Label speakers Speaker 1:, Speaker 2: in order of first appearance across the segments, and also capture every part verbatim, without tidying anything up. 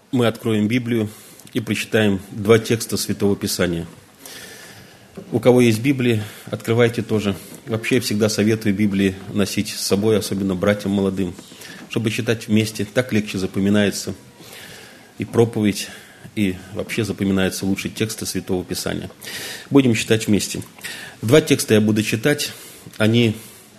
Speaker 1: мы откроем Библию и прочитаем два текста Святого Писания. У кого есть Библия, открывайте тоже. Вообще, я всегда советую Библии носить с собой, особенно братьям молодым, чтобы читать вместе. Так легче запоминается и проповедь, и вообще запоминаются лучше тексты Святого Писания. Будем читать вместе. Два текста я буду читать. Они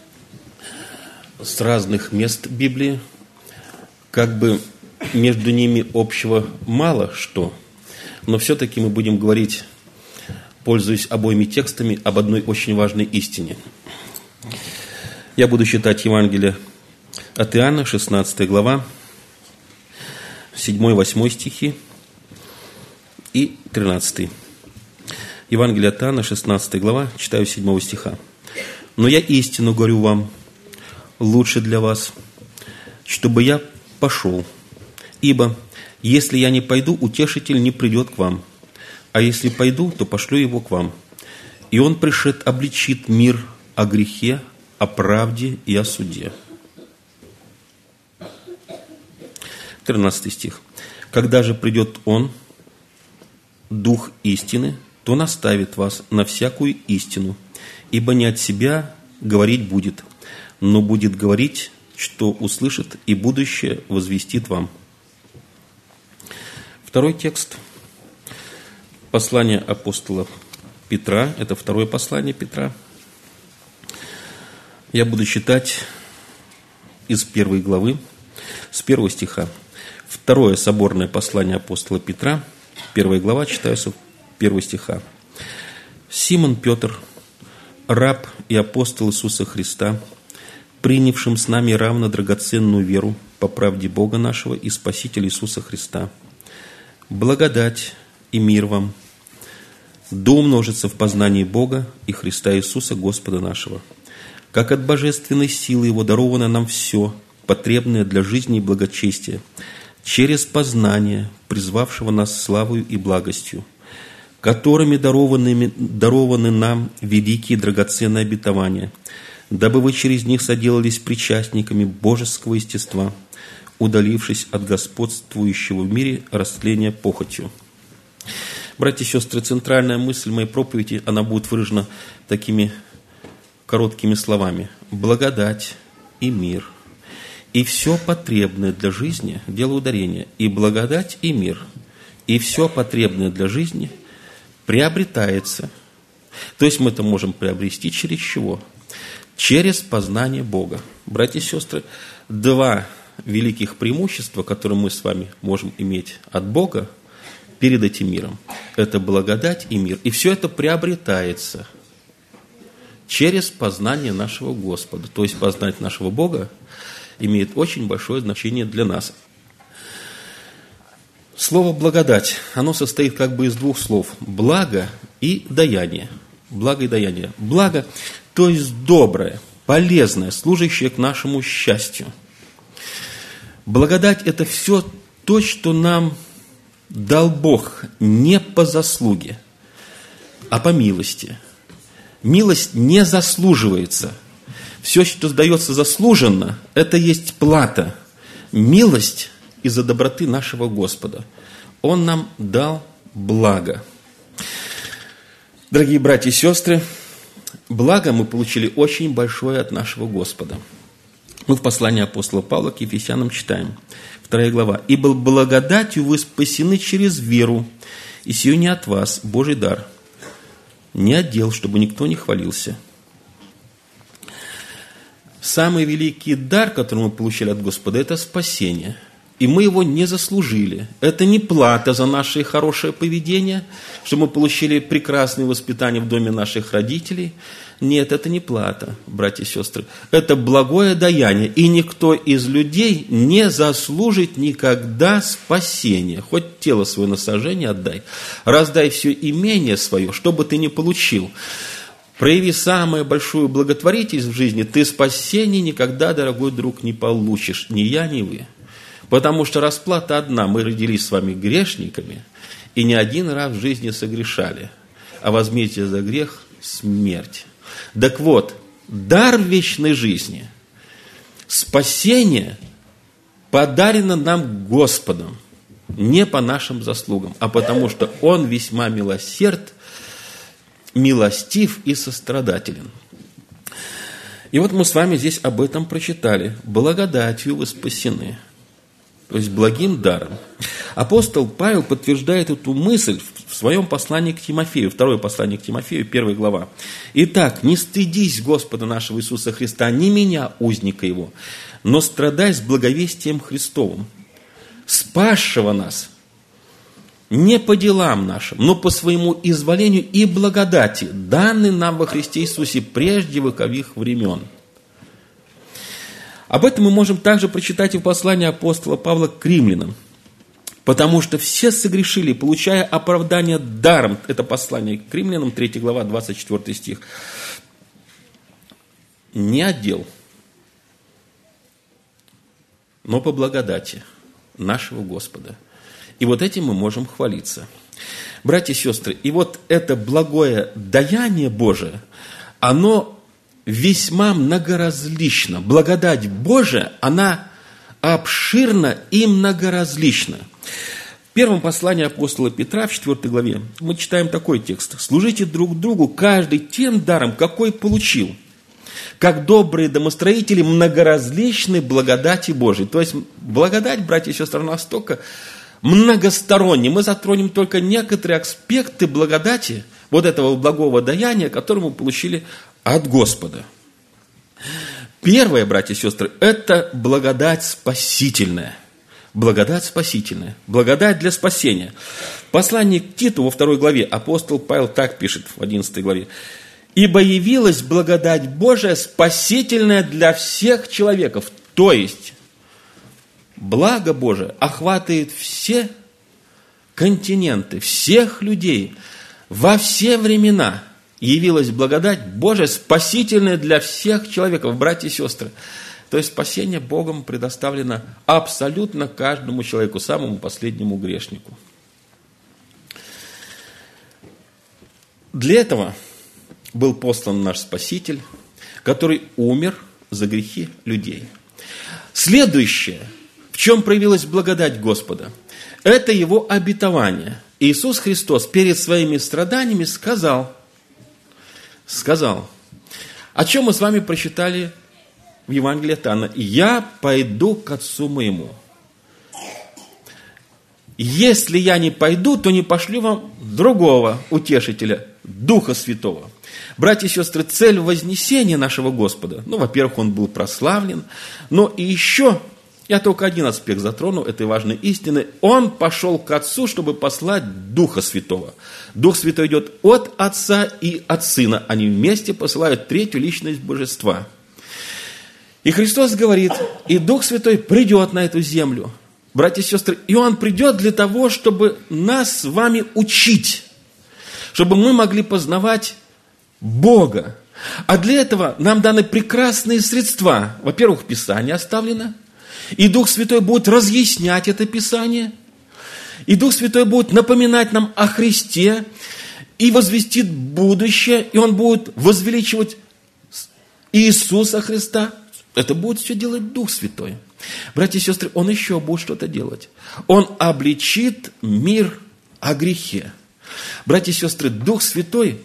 Speaker 1: с разных мест Библии. Как бы между ними общего мало что, но все-таки мы будем говорить, пользуясь обоими текстами, об одной очень важной истине. Я буду читать Евангелие от Иоанна, шестнадцатая глава, седьмой-восьмой стихи и тринадцатый. Евангелие от Иоанна, шестнадцатая глава, читаю седьмого стиха. «Но я истину говорю вам, лучше для вас, чтобы я пошел. Ибо, если я не пойду, утешитель не придет к вам. А если пойду, то пошлю его к вам. И он пришед обличит мир о грехе, о правде и о суде». тринадцатый стих. «Когда же придет он, Дух истины, то наставит вас на всякую истину, ибо не от себя говорить будет, но будет говорить, что услышит, и будущее возвестит вам». Второй текст. Послание апостола Петра. Это второе послание Петра. Я буду читать из первой главы, с первого стиха. Второе соборное послание апостола Петра, первая глава, читаю с первого стиха. «Симон Петр, раб и апостол Иисуса Христа, принявшим с нами равно драгоценную веру по правде Бога нашего и Спасителя Иисуса Христа, благодать и мир вам, да умножится в познании Бога и Христа Иисуса Господа нашего, как от божественной силы Его даровано нам все, потребное для жизни и благочестия, через познание, призвавшего нас славою и благостью, которыми дарованы, дарованы нам великие драгоценные обетования, дабы вы через них соделались причастниками божеского естества, удалившись от господствующего в мире растления похотью». Братья и сестры, центральная мысль моей проповеди, она будет выражена такими короткими словами. Благодать и мир, и все потребное для жизни, делаю ударение, и благодать и мир, и все потребное для жизни приобретается. То есть мы это можем приобрести через чего? Через познание Бога. Братья и сестры, два великих преимущества, которые мы с вами можем иметь от Бога перед этим миром, это благодать и мир. И все это приобретается через познание нашего Господа. То есть познать нашего Бога имеет очень большое значение для нас. Слово «благодать», оно состоит как бы из двух слов. Благо и даяние. Благо и даяние. Благо, то есть доброе, полезное, служащее к нашему счастью. Благодать – это все то, что нам дал Бог не по заслуге, а по милости. Милость не заслуживается. Все, что дается заслуженно, это есть плата. Милость из-за доброты нашего Господа. Он нам дал благо. Дорогие братья и сестры, благо мы получили очень большое от нашего Господа. Мы в послании апостола Павла к Ефесянам читаем, вторая глава. «Ибо благодатью вы спасены через веру, и сию не от вас, Божий дар, не от дел, чтобы никто не хвалился». Самый великий дар, который мы получили от Господа, это спасение. И мы его не заслужили. Это не плата за наше хорошее поведение, что мы получили прекрасное воспитание в доме наших родителей. Нет, это не плата, братья и сестры. Это благое даяние. И никто из людей не заслужит никогда спасения. Хоть тело свое на сожжение отдай. Раздай все имение свое, что бы ты ни получил. Прояви самую большую благотворительность в жизни, ты спасения никогда, дорогой друг, не получишь. Ни я, ни вы. Потому что расплата одна. Мы родились с вами грешниками и не один раз в жизни согрешали. А возмездие за грех – смерть. Так вот, дар вечной жизни, спасение подарено нам Господом. не по нашим заслугам, а потому что Он весьма милосерд, милостив и сострадателен. И вот мы с вами здесь об этом прочитали. Благодатью вы спасены, то есть благим даром. Апостол Павел подтверждает эту мысль в своем послании к Тимофею, второе послание к Тимофею, первая глава. «Итак, не стыдись Господа нашего Иисуса Христа, не меня, узника Его, но страдай с благовестием Христовым, спасшего нас не по делам нашим, но по своему изволению и благодати, данной нам во Христе Иисусе прежде вековых времен». Об этом мы можем также прочитать и в послании апостола Павла к римлянам. «Потому что все согрешили, получая оправдание даром». Это послание к римлянам, третья глава, двадцать четвёртый стих. «Не от дел, но по благодати нашего Господа». И вот этим мы можем хвалиться. Братья и сестры, и вот это благое даяние Божие, оно весьма многоразлично. Благодать Божия, она обширна и многоразлична. В первом послании апостола Петра, в четвёртой главе, мы читаем такой текст. «Служите друг другу, каждый тем даром, какой получил, как добрые домостроители многоразличной благодати Божией». То есть, благодать, братья и сестры, настолько многосторонняя. Мы затронем только некоторые аспекты благодати, вот этого благого даяния, которое мы получили от Господа. Первое, братья и сестры, это благодать спасительная. Благодать спасительная. Благодать для спасения. В послании к Титу во второй главе апостол Павел так пишет в одиннадцатой главе. «Ибо явилась благодать Божия спасительная для всех человеков». То есть, благо Божие охватывает все континенты, всех людей, во все времена. Явилась благодать Божия, спасительная для всех человеков, братья и сестры. То есть спасение Богом предоставлено абсолютно каждому человеку, самому последнему грешнику. Для этого был послан наш Спаситель, который умер за грехи людей. Следующее, в чем проявилась благодать Господа, это Его обетование. Иисус Христос перед своими страданиями сказал, сказал, о чем мы с вами прочитали в Евангелии от Иоанна: «Я пойду к Отцу моему. Если я не пойду, то не пошлю вам другого утешителя, Духа Святого». Братья и сестры, цель вознесения нашего Господа, ну, во-первых, Он был прославлен, но и еще, я только один аспект затрону этой важной истины, Он пошел к Отцу, чтобы послать Духа Святого. Дух Святой идет от Отца и от Сына, они вместе посылают третью личность Божества. И Христос говорит, и Дух Святой придет на эту землю. Братья и сестры, и Он придет для того, чтобы нас с вами учить, чтобы мы могли познавать Бога. А для этого нам даны прекрасные средства. Во-первых, Писание оставлено, и Дух Святой будет разъяснять это Писание, и Дух Святой будет напоминать нам о Христе, и возвестит будущее, и Он будет возвеличивать Иисуса Христа. Это будет все делать Дух Святой. Братья и сестры, Он еще будет что-то делать. Он обличит мир о грехе. Братья и сестры, Дух Святой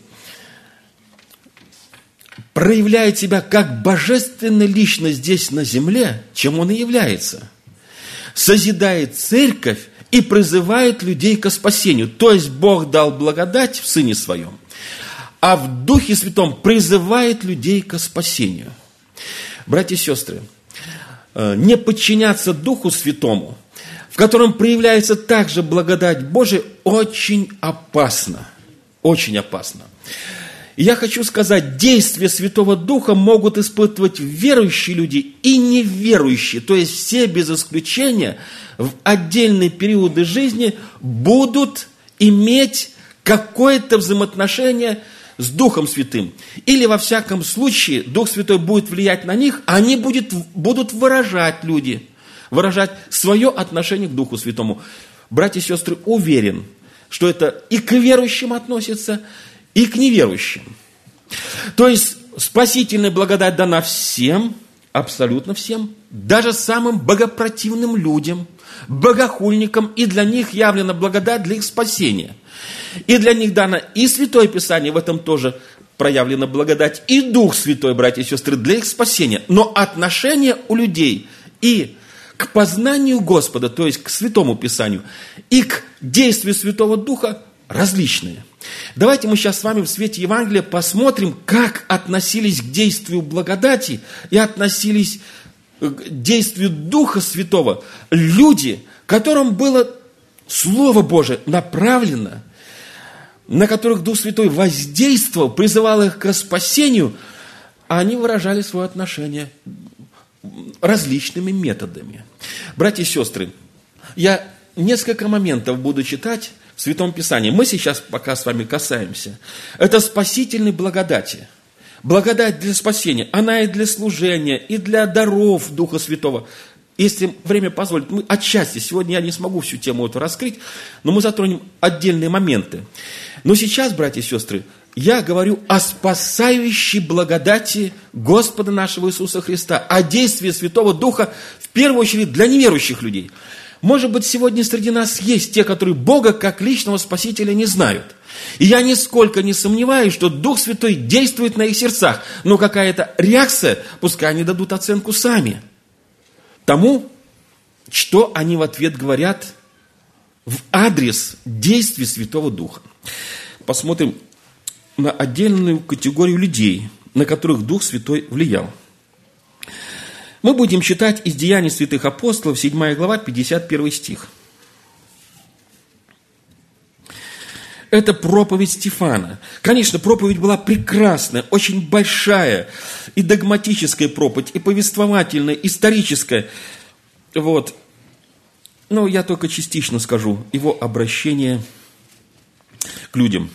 Speaker 1: проявляет себя как божественная личность здесь на земле, чем Он и является. Созидает церковь и призывает людей ко спасению. То есть Бог дал благодать в Сыне Своем, а в Духе Святом призывает людей ко спасению. Братья и сестры, не подчиняться Духу Святому, в котором проявляется также благодать Божия, очень опасно. Очень опасно. И я хочу сказать, действия Святого Духа могут испытывать верующие люди и неверующие. То есть все без исключения в отдельные периоды жизни будут иметь какое-то взаимоотношение с Духом Святым. Или, во всяком случае, Дух Святой будет влиять на них, а они будет, будут выражать люди, выражать свое отношение к Духу Святому. Братья и сестры, уверен, что это и к верующим относится, и к неверующим. То есть, спасительная благодать дана всем, абсолютно всем, даже самым богопротивным людям, богохульникам, и для них явлена благодать для их спасения. И для них дано и Святое Писание, в этом тоже проявлена благодать, и Дух Святой, братья и сестры, для их спасения. Но отношение у людей и к познанию Господа, то есть к Святому Писанию, и к действию Святого Духа различные. Давайте мы сейчас с вами в свете Евангелия посмотрим, как относились к действию благодати и относились к действию Духа Святого люди, которым было Слово Божие направлено, на которых Дух Святой воздействовал, призывал их к спасению, а они выражали свое отношение различными методами. Братья и сестры, я несколько моментов буду читать в Святом Писании. Мы сейчас пока с вами касаемся. Это спасительной благодати. Благодать для спасения. Она и для служения, и для даров Духа Святого. Если время позволит, мы отчасти, сегодня я не смогу всю тему эту раскрыть, но мы затронем отдельные моменты. Но сейчас, братья и сестры, я говорю о спасающей благодати Господа нашего Иисуса Христа, о действии Святого Духа, в первую очередь, для неверующих людей. Может быть, сегодня среди нас есть те, которые Бога как личного Спасителя не знают. И я нисколько не сомневаюсь, что Дух Святой действует на их сердцах, но какая-то реакция, пускай они дадут оценку сами тому, что они в ответ говорят в адрес действий Святого Духа. Посмотрим на отдельную категорию людей, на которых Дух Святой влиял. Мы будем читать из Деяний святых апостолов, седьмая глава, пятьдесят первый стих. Это проповедь Стефана. Конечно, проповедь была прекрасная, очень большая, и догматическая проповедь, и повествовательная, историческая. Вот. Но я только частично скажу его обращение к людям.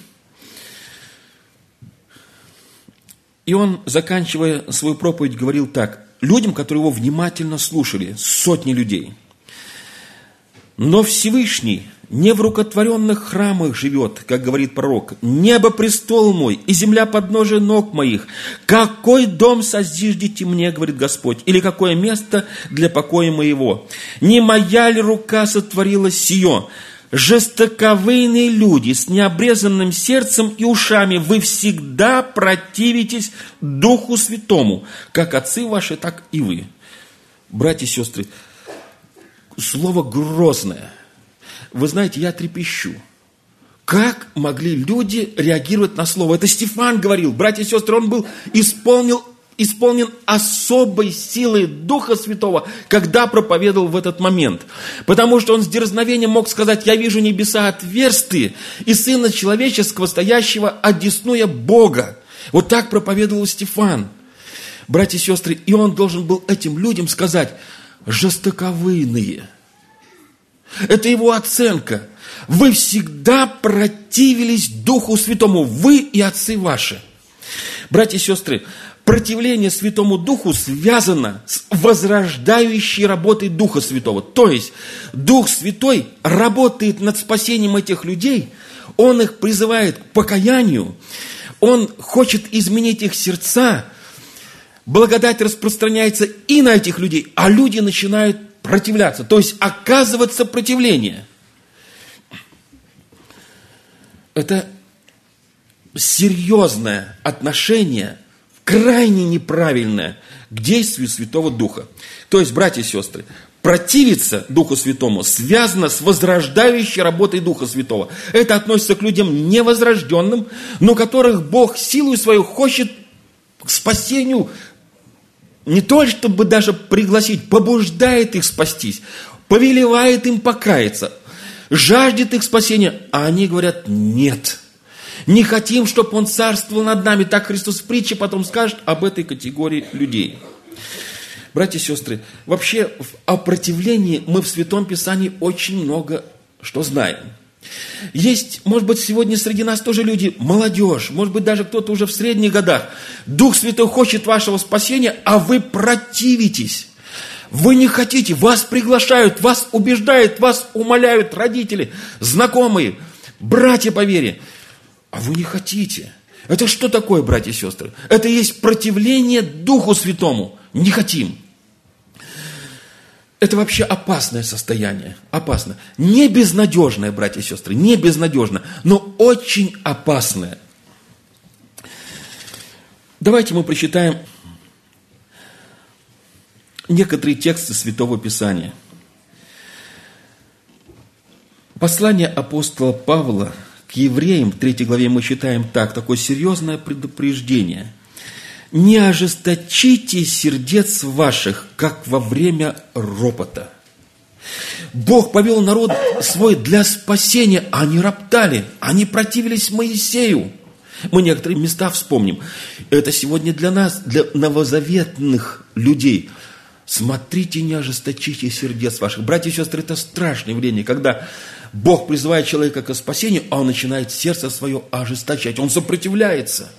Speaker 1: И он, заканчивая свою проповедь, говорил так, людям, которые его внимательно слушали, сотни людей. Но Всевышний не в рукотворенных храмах живет, как говорит пророк. Небо престол мой, и земля подножие ног моих. Какой дом созиждете мне, говорит Господь, или какое место для покоя моего? Не моя ли рука сотворила сие? Жестоковыйные люди с необрезанным сердцем и ушами, вы всегда противитесь Духу Святому, как отцы ваши, так и вы. Братья и сестры, слово грозное. Вы знаете, я трепещу. Как могли люди реагировать на слово? Это Стефан говорил, братья и сестры, он был исполнил, исполнен особой силой Духа Святого, когда проповедовал в этот момент. Потому что он с дерзновением мог сказать, я вижу небеса отверстые, и Сына Человеческого, стоящего одесную Бога. Вот так проповедовал Стефан. Братья и сестры, и он должен был этим людям сказать, жестоковыйные. Это его оценка. Вы всегда противились Духу Святому, вы и отцы ваши. Братья и сестры, противление Святому Духу связано с возрождающей работой Духа Святого. То есть, Дух Святой работает над спасением этих людей, Он их призывает к покаянию, Он хочет изменить их сердца, благодать распространяется и на этих людей, а люди начинают противляться, то есть оказывать сопротивление. Это серьезное отношение, крайне неправильное к действию Святого Духа. То есть, братья и сестры, противиться Духу Святому связано с возрождающей работой Духа Святого. Это относится к людям невозрожденным, но которых Бог силой свою хочет к спасению не только чтобы даже пригласить, побуждает их спастись, повелевает им покаяться, жаждет их спасения, а они говорят нет. Не хотим, чтобы Он царствовал над нами. Так Христос в притче потом скажет об этой категории людей. Братья и сестры, вообще о противлении мы в Святом Писании очень много что знаем. Есть, может быть, сегодня среди нас тоже люди, молодежь, может быть, даже кто-то уже в средних годах. Дух Святой хочет вашего спасения, а вы противитесь. Вы не хотите, вас приглашают, вас убеждают, вас умоляют родители, знакомые, братья по вере. А вы не хотите. Это что такое, братья и сестры? Это есть противление Духу Святому. Не хотим. Это вообще опасное состояние, опасно. Не безнадежное, братья и сестры, не безнадежно, но очень опасное. Давайте мы прочитаем некоторые тексты Святого Писания. Послание апостола Павла к евреям, в третьей главе мы читаем так, такое серьезное предупреждение. «Не ожесточите сердец ваших, как во время ропота». Бог повел народ свой для спасения, а они роптали, они противились Моисею. Мы некоторые места вспомним. Это сегодня для нас, для новозаветных людей. Смотрите, не ожесточите сердец ваших. Братья и сестры, это страшное явление, когда Бог призывает человека к спасению, а он начинает сердце свое ожесточать. Он сопротивляется.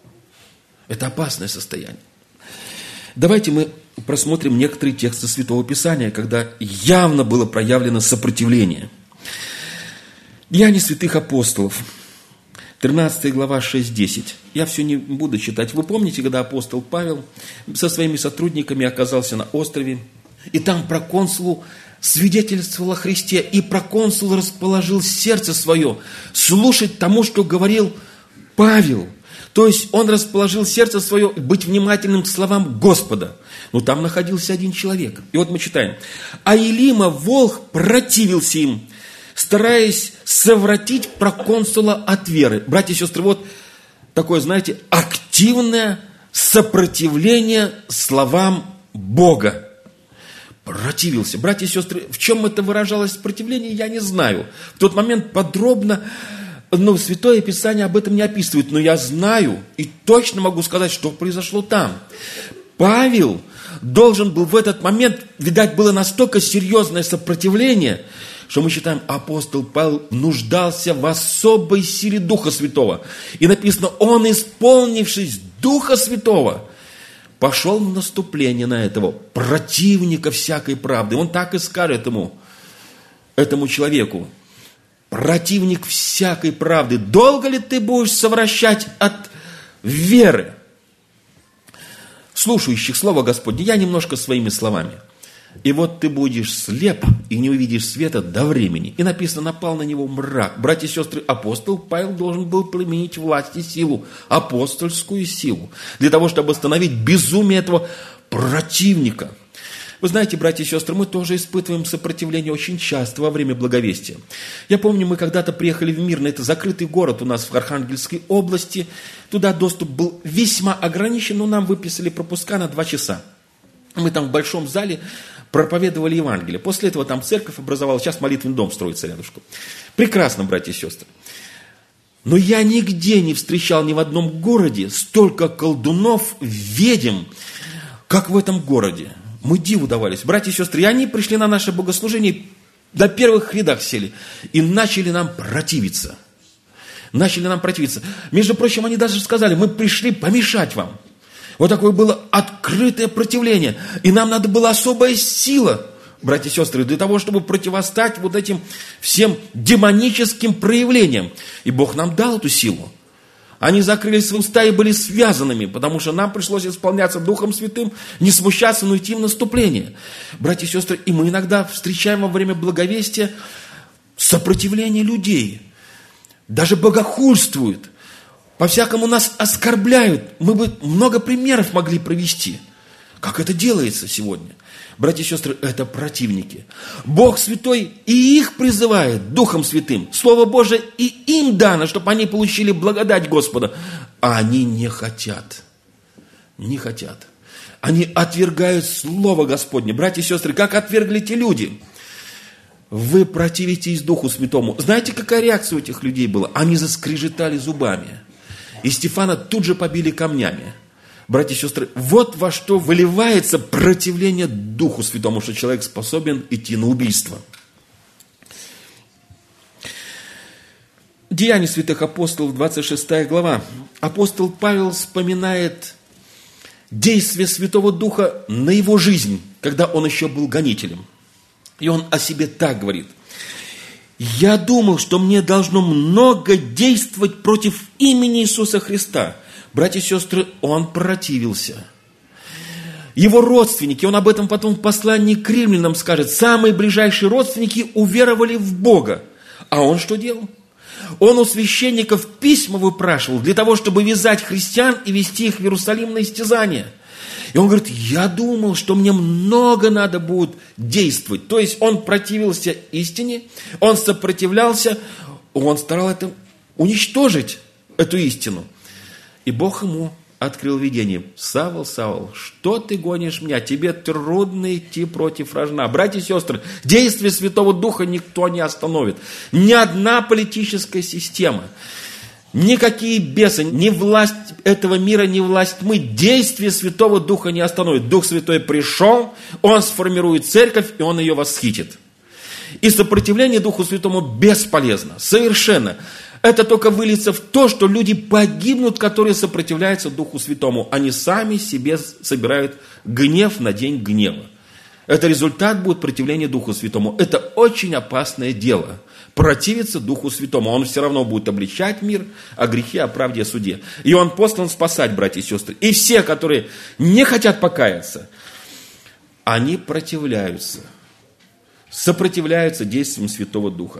Speaker 1: Это опасное состояние. Давайте мы просмотрим некоторые тексты Святого Писания, когда явно было проявлено сопротивление. Деяния святых апостолов, тринадцатая глава, шесть-десять. Я все не буду читать. Вы помните, когда апостол Павел со своими сотрудниками оказался на острове, и там проконсулу свидетельствовал о Христе, и проконсул расположил сердце свое слушать тому, что говорил Павел. То есть он расположил сердце свое быть внимательным к словам Господа. Но там находился один человек. И вот мы читаем. «А Елима волх противился им, стараясь совратить проконсула от веры». Братья и сестры, вот такое, знаете, активное сопротивление словам Бога. Противился. Братья и сестры, в чем это выражалось сопротивление, я не знаю. В тот момент подробно, ну, Святое Писание об этом не описывает, но я знаю и точно могу сказать, что произошло там. Павел должен был в этот момент, видать, было настолько серьезное сопротивление, что мы считаем, апостол Павел нуждался в особой силе Духа Святого. И написано, он, исполнившись Духа Святого, пошел в наступление на этого противника всякой правды. Он так и скажет ему, этому человеку: противник всякой правды, долго ли ты будешь совращать от веры слушающих Слово Господне? Я немножко своими словами. И вот ты будешь слеп и не увидишь света до времени. И написано, напал на него мрак. Братья и сестры, апостол Павел должен был применить власть и силу, апостольскую силу, для того, чтобы остановить безумие этого противника. Вы знаете, братья и сестры, мы тоже испытываем сопротивление очень часто во время благовестия. Я помню, мы когда-то приехали в Мирный, это закрытый город у нас в Архангельской области. Туда доступ был весьма ограничен, но нам выписали пропуска на два часа. Мы там в большом зале проповедовали Евангелие. После этого там церковь образовалась, сейчас молитвенный дом строится рядышком. Прекрасно, братья и сестры. Но я нигде не встречал ни в одном городе столько колдунов, ведьм, как в этом городе. Мы диву давались. Братья и сестры, и они пришли на наше богослужение, до первых рядах сели и начали нам противиться. Начали нам противиться. Между прочим, они даже сказали, мы пришли помешать вам. Вот такое было открытое противление. И нам надо была особая сила, братья и сестры, для того, чтобы противостать вот этим всем демоническим проявлениям. И Бог нам дал эту силу. Они закрыли свои уста и были связанными, потому что нам пришлось исполняться Духом Святым, не смущаться, но идти в наступление. Братья и сестры, и мы иногда встречаем во время благовестия сопротивление людей. Даже богохульствуют. По-всякому нас оскорбляют. Мы бы много примеров могли привести, как это делается сегодня. Братья и сестры, это противники. Бог Святой и их призывает Духом Святым. Слово Божие и им дано, чтобы они получили благодать Господа. А они не хотят. Не хотят. Они отвергают Слово Господне. Братья и сестры, как отвергли те люди? Вы противитесь Духу Святому. Знаете, какая реакция у этих людей была? Они заскрежетали зубами. И Стефана тут же побили камнями. Братья и сестры, вот во что выливается противление Духу Святому, что человек способен идти на убийство. Деяния святых апостолов, двадцать шестая глава. Апостол Павел вспоминает действие Святого Духа на его жизнь, когда он еще был гонителем. И он о себе так говорит. «Я думал, что мне должно много действовать против имени Иисуса Христа». Братья и сестры, он противился. Его родственники, он об этом потом в послании к римлянам скажет, самые ближайшие родственники уверовали в Бога. А он что делал? Он у священников письма выпрашивал для того, чтобы вязать христиан и вести их в Иерусалим на истязание. И он говорит, я думал, что мне много надо будет действовать. То есть он противился истине, он сопротивлялся, он старался это уничтожить, эту истину. И Бог ему открыл видение. Савл, Савл, что ты гонишь меня? Тебе трудно идти против рожна. Братья и сестры, действие Святого Духа никто не остановит. Ни одна политическая система, никакие бесы, ни власть этого мира, ни власть тьмы, действие Святого Духа не остановит. Дух Святой пришел, Он сформирует церковь, и Он ее восхитит. И сопротивление Духу Святому бесполезно, совершенно. Это только выльется в то, что люди погибнут, которые сопротивляются Духу Святому. Они сами себе собирают гнев на день гнева. Это результат будет противления Духу Святому. Это очень опасное дело. Противиться Духу Святому. Он все равно будет обличать мир о грехе, о правде, о суде. И он послан спасать, братья и сестры. И все, которые не хотят покаяться, они противляются. Сопротивляются действиям Святого Духа.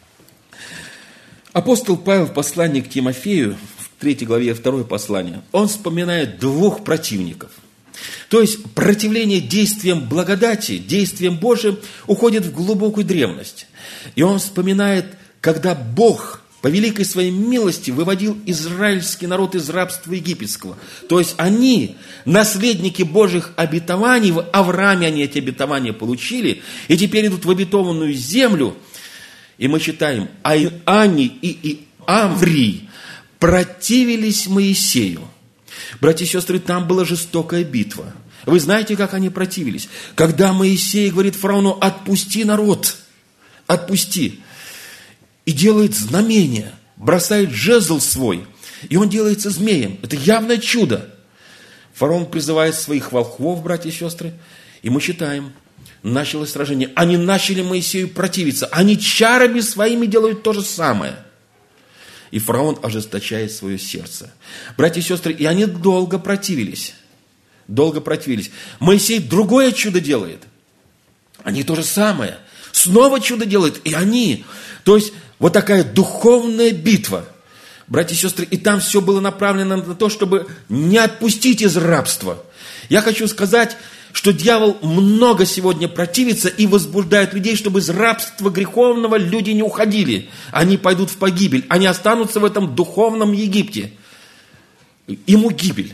Speaker 1: Апостол Павел в послании к Тимофею, в третьей главе второе послание, он вспоминает двух противников. То есть противление действиям благодати, действиям Божьим уходит в глубокую древность. И он вспоминает, когда Бог по великой своей милости выводил израильский народ из рабства египетского. То есть они, наследники Божьих обетований, в Аврааме они эти обетования получили, и теперь идут в обетованную землю. И мы читаем, а Ани и Амврий противились Моисею. Братья и сестры, там была жестокая битва. Вы знаете, как они противились? Когда Моисей говорит фараону, отпусти народ, отпусти. И делает знамение, бросает жезл свой, и он делается змеем. Это явное чудо. Фараон призывает своих волхвов, братья и сестры, и мы читаем, началось сражение. Они начали Моисею противиться. Они чарами своими делают то же самое. И фараон ожесточает свое сердце. Братья и сестры, и они долго противились. Долго противились. Моисей другое чудо делает. Они то же самое. Снова чудо делают. И они. То есть, вот такая духовная битва. Братья и сестры, и там все было направлено на то, чтобы не отпустить из рабства. Я хочу сказать, что дьявол много сегодня противится и возбуждает людей, чтобы из рабства греховного люди не уходили. Они пойдут в погибель. Они останутся в этом духовном Египте. Ему гибель.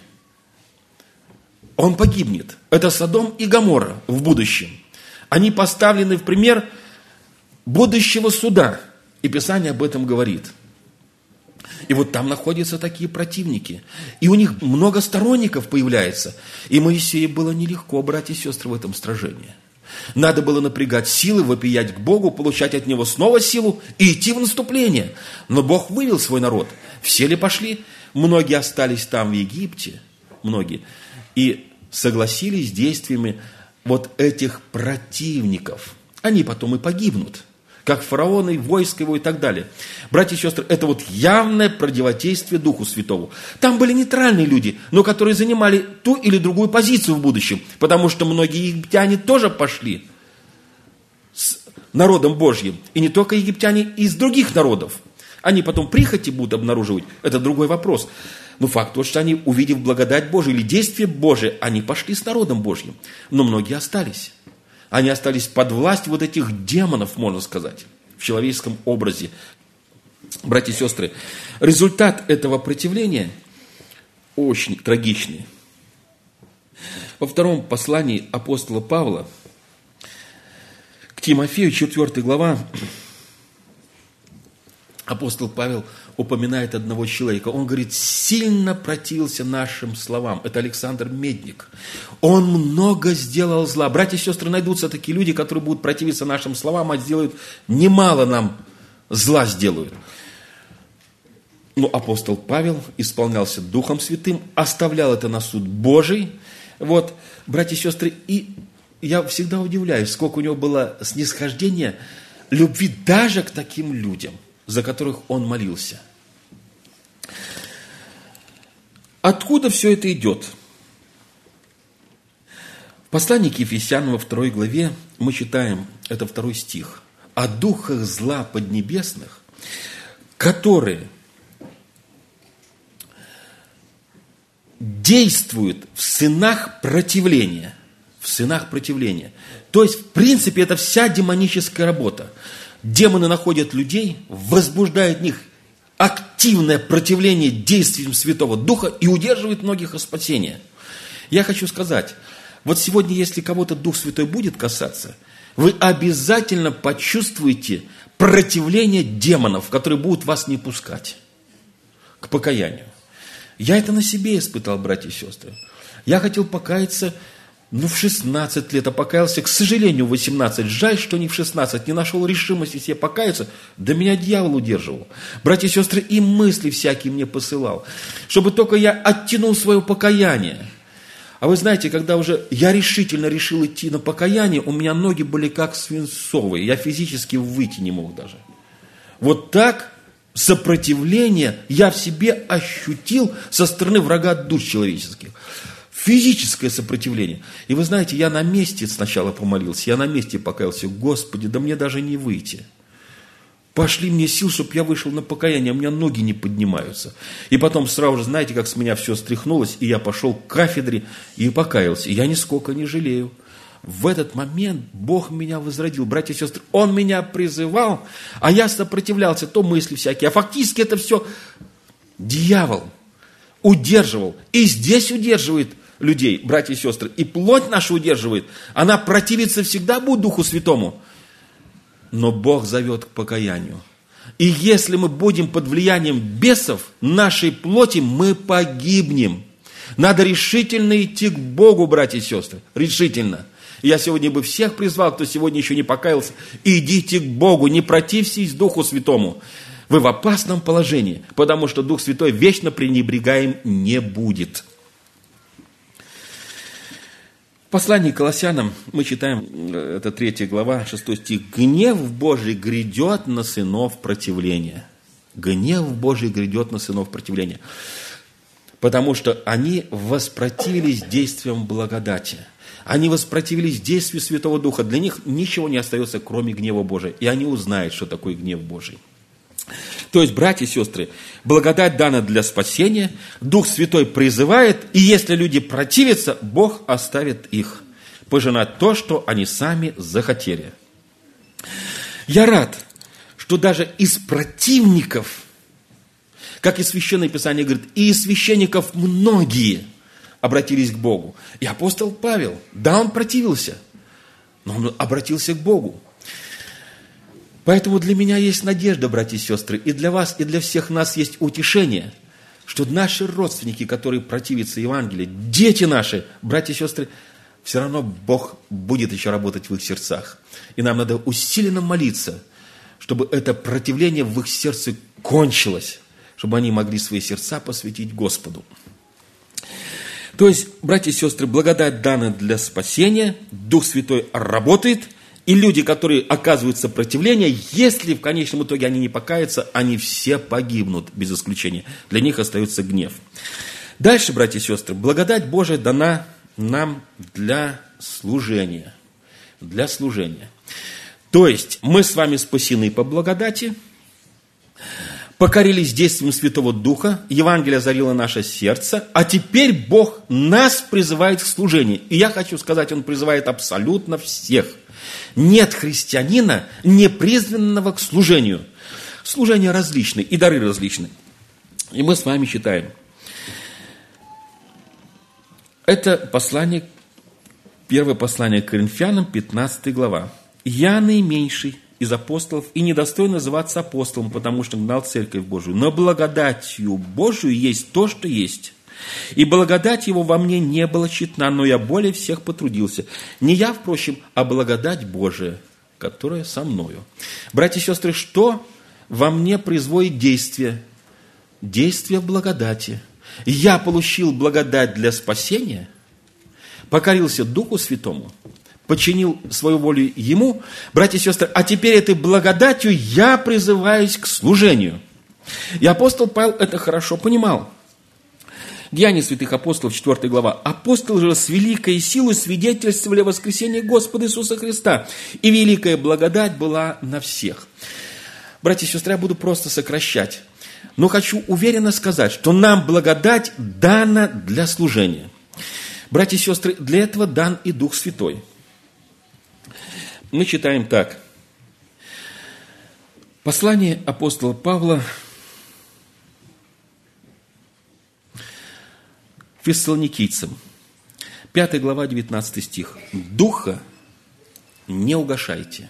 Speaker 1: Он погибнет. Это Содом и Гоморра в будущем. Они поставлены в пример будущего суда. И Писание об этом говорит. И вот там находятся такие противники. И у них много сторонников появляется. И Моисею было нелегко, братья и сестры, в этом сражении. Надо было напрягать силы, вопиять к Богу, получать от Него снова силу и идти в наступление. Но Бог вывел свой народ. Все ли пошли? Многие остались там в Египте. Многие. И согласились с действиями вот этих противников. Они потом и погибнут. Как фараоны, войско его и так далее. Братья и сестры, это вот явное противодействие Духу Святому. Там были нейтральные люди, но которые занимали ту или другую позицию в будущем, потому что многие египтяне тоже пошли с народом Божьим, и не только египтяне, из других народов. Они потом прихоти будут обнаруживать, это другой вопрос. Но факт тот, что они, увидев благодать Божию или действие Божие, они пошли с народом Божьим. Но многие остались. Они остались под властью вот этих демонов, можно сказать, в человеческом образе. Братья и сестры, результат этого противления очень трагичный. Во втором послании апостола Павла к Тимофею, четвёртая глава, апостол Павел упоминает одного человека. Он говорит, сильно противился нашим словам. Это Александр Медник. Он много сделал зла. Братья и сестры, найдутся такие люди, которые будут противиться нашим словам, а сделают немало нам зла сделают. Но апостол Павел исполнялся Духом Святым, оставлял это на суд Божий. Вот, братья и сестры, и я всегда удивляюсь, сколько у него было снисхождения, любви даже к таким людям, за которых он молился. Откуда все это идет? Послание к Ефесянам во второй главе мы читаем, это второй стих, о духах зла поднебесных, которые действуют в сынах противления. В сынах противления. То есть, в принципе, это вся демоническая работа. Демоны находят людей, возбуждают в них активное противление действиям Святого Духа и удерживают многих от спасения. Я хочу сказать, вот сегодня, если кого-то Дух Святой будет касаться, вы обязательно почувствуете противление демонов, которые будут вас не пускать к покаянию. Я это на себе испытал, братья и сестры. Я хотел покаяться, ну, в шестнадцать лет, а покаялся, к сожалению, в восемнадцать. Жаль, что не в шестнадцать, не нашел решимости себе покаяться, да меня дьявол удерживал. Братья и сестры, и мысли всякие мне посылал, чтобы только я оттянул свое покаяние. А вы знаете, когда уже я решительно решил идти на покаяние, у меня ноги были как свинцовые, я физически выйти не мог даже. Вот так сопротивление я в себе ощутил со стороны врага душ человеческих. Физическое сопротивление. И вы знаете, я на месте сначала помолился, я на месте покаялся. Господи, да мне даже не выйти. Пошли мне сил, чтобы я вышел на покаяние, а у меня ноги не поднимаются. И потом сразу же, знаете, как с меня все стряхнулось, и я пошел к кафедре и покаялся. И я нисколько не жалею. В этот момент Бог меня возродил. Братья и сестры, Он меня призывал, а я сопротивлялся, то мысли всякие. А фактически это все дьявол удерживал. И здесь удерживает людей, братья и сестры. И плоть наша удерживает. Она противится всегда будет Духу Святому. Но Бог зовет к покаянию. И если мы будем под влиянием бесов нашей плоти, мы погибнем. Надо решительно идти к Богу, братья и сестры. Решительно. Я сегодня бы всех призвал, кто сегодня еще не покаялся. Идите к Богу, не противьтесь Духу Святому. Вы в опасном положении, потому что Дух Святой вечно пренебрегаем не будет. В послании к Колоссянам мы читаем, это третья глава, шестой стих. «Гнев Божий грядет на сынов противления». Гнев Божий грядет на сынов противления. Потому что они воспротивились действиям благодати. Они воспротивились действию Святого Духа. Для них ничего не остается, кроме гнева Божия. И они узнают, что такое гнев Божий. То есть, братья и сестры, благодать дана для спасения, Дух Святой призывает, и если люди противятся, Бог оставит их пожинать то, что они сами захотели. Я рад, что даже из противников, как и Священное Писание говорит, и из священников многие обратились к Богу. И апостол Павел, да, он противился, но он обратился к Богу. Поэтому для меня есть надежда, братья и сестры, и для вас, и для всех нас есть утешение, что наши родственники, которые противятся Евангелию, дети наши, братья и сестры, все равно Бог будет еще работать в их сердцах. И нам надо усиленно молиться, чтобы это противление в их сердце кончилось, чтобы они могли свои сердца посвятить Господу. То есть, братья и сестры, благодать дана для спасения, Дух Святой работает, и люди, которые оказывают сопротивление, если в конечном итоге они не покаятся, они все погибнут, без исключения. Для них остается гнев. Дальше, братья и сестры, благодать Божия дана нам для служения. Для служения. То есть, мы с вами спасены по благодати, покорились действием Святого Духа, Евангелие озарило наше сердце, а теперь Бог нас призывает к служению. И я хочу сказать, Он призывает абсолютно всех. Нет христианина, не призванного к служению. Служения различны, и дары различны. И мы с вами читаем. Это послание, первое послание к Коринфянам, пятнадцатая глава. «Я наименьший из апостолов и недостоин называться апостолом, потому что гнал церковь Божию. Но благодатью Божию есть то, что есть. И благодать его во мне не была тщетна, но я более всех потрудился. Не я, впрочем, а благодать Божия, которая со мною». Братья и сестры, что во мне производит действие? Действие благодати. Я получил благодать для спасения, покорился Духу Святому, подчинил свою волю Ему. Братья и сестры, а теперь этой благодатью я призываюсь к служению. И апостол Павел это хорошо понимал. Деяния святых апостолов, четвёртая глава. Апостолы же с великой силой свидетельствовали о воскресении Господа Иисуса Христа, и великая благодать была на всех. Братья и сестры, я буду просто сокращать, но хочу уверенно сказать, что нам благодать дана для служения. Братья и сестры, для этого дан и Дух Святой. Мы читаем так. Послание апостола Павла Фессалоникийцам, пятая глава, девятнадцатый стих. «Духа не угашайте».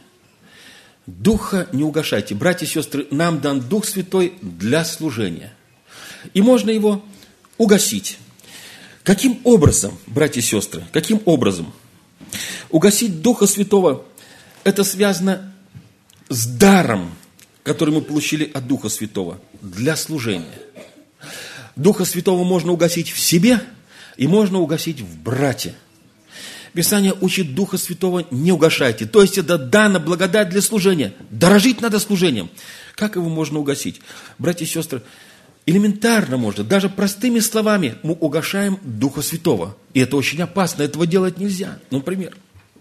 Speaker 1: Духа не угашайте. Братья и сестры, нам дан Дух Святой для служения. И можно его угасить. Каким образом, братья и сестры, каким образом? Угасить Духа Святого – это связано с даром, который мы получили от Духа Святого для служения. Духа Святого можно угасить в себе и можно угасить в брате. Писание учит Духа Святого не угашайте. То есть это дана благодать для служения. Дорожить надо служением. Как его можно угасить? Братья и сестры, элементарно можно. Даже простыми словами мы угашаем Духа Святого. И это очень опасно. Этого делать нельзя. Например,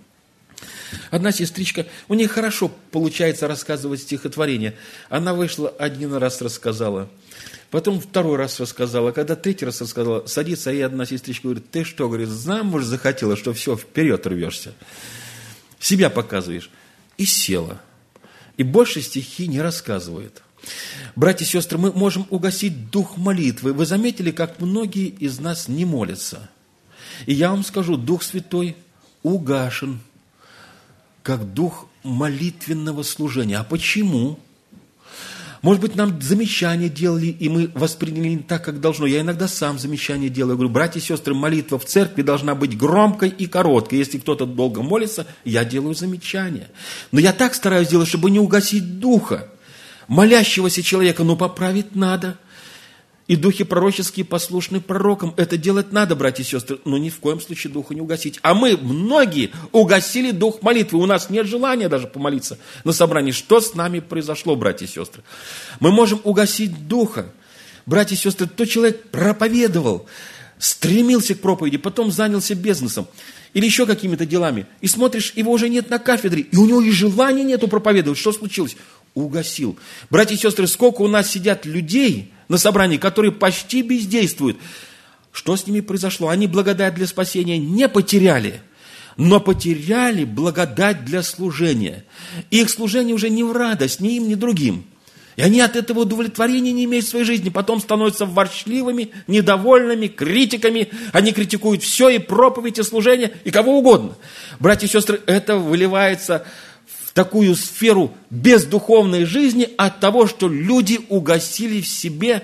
Speaker 1: одна сестричка, у нее хорошо получается рассказывать стихотворение. Она вышла, один раз рассказала. Потом второй раз рассказала, когда третий раз рассказала, садится, и одна сестричка говорит: ты что, говорит, замуж захотела, что все, вперед рвешься, себя показываешь. И села. И больше стихи не рассказывает. Братья и сестры, мы можем угасить дух молитвы. Вы заметили, как многие из нас не молятся? И я вам скажу, Дух Святой угашен, как дух молитвенного служения. А почему? Может быть, нам замечания делали, и мы восприняли не так, как должно. Я иногда сам замечания делаю. Я говорю: братья и сестры, молитва в церкви должна быть громкой и короткой. Если кто-то долго молится, я делаю замечания. Но я так стараюсь делать, чтобы не угасить духа молящегося человека. Но поправить надо. И духи пророческие послушны пророкам. Это делать надо, братья и сестры, но ни в коем случае духа не угасить. А мы, многие, угасили дух молитвы. У нас нет желания даже помолиться на собрании. Что с нами произошло, братья и сестры? Мы можем угасить духа. Братья и сестры, тот человек проповедовал, стремился к проповеди, потом занялся бизнесом или еще какими-то делами. И смотришь, его уже нет на кафедре, и у него и желания нету проповедовать. Что случилось? Угасил. Братья и сестры, сколько у нас сидят людей на собрании, которые почти бездействуют. Что с ними произошло? Они благодать для спасения не потеряли, но потеряли благодать для служения. И их служение уже не в радость ни им, ни другим. И они от этого удовлетворения не имеют в своей жизни. Потом становятся ворчливыми, недовольными, критиками. Они критикуют все, и проповедь, и служение, и кого угодно. Братья и сестры, это выливается в такую сферу бездуховной жизни от того, что люди угасили в себе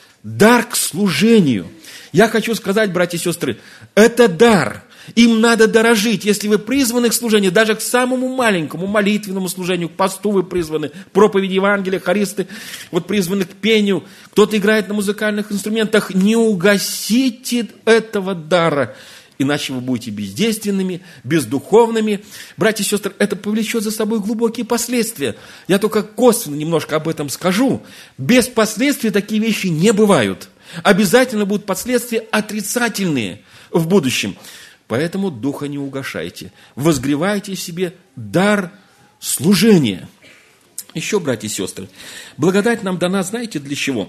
Speaker 1: дар к служению. Я хочу сказать, братья и сестры, это дар. Им надо дорожить. Если вы призваны к служению, даже к самому маленькому молитвенному служению, к посту вы призваны, проповеди Евангелия, хористы, вот призваны к пению, кто-то играет на музыкальных инструментах, не угасите этого дара, иначе вы будете бездейственными, бездуховными. Братья и сестры, это повлечет за собой глубокие последствия. Я только косвенно немножко об этом скажу. Без последствий такие вещи не бывают. Обязательно будут последствия отрицательные в будущем. Поэтому духа не угашайте. Возгревайте в себе дар служения. Еще, братья и сестры, благодать нам дана, знаете, для чего?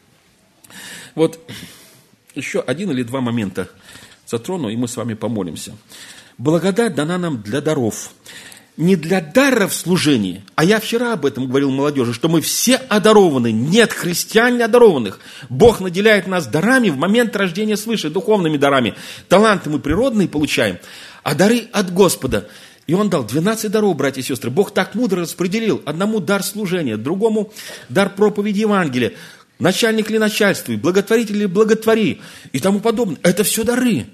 Speaker 1: Вот еще один или два момента затрону, и мы с вами помолимся. Благодать дана нам для даров. Не для даров служения, а я вчера об этом говорил молодежи, что мы все одарованы. Нет христиан не одарованных. Бог наделяет нас дарами в момент рождения свыше, духовными дарами. Таланты мы природные получаем, а дары от Господа. И Он дал двенадцать даров, братья и сестры. Бог так мудро распределил. Одному дар служения, другому дар проповеди Евангелия. Начальник ли начальствуй, благотворитель ли благотвори и тому подобное. Это все дары.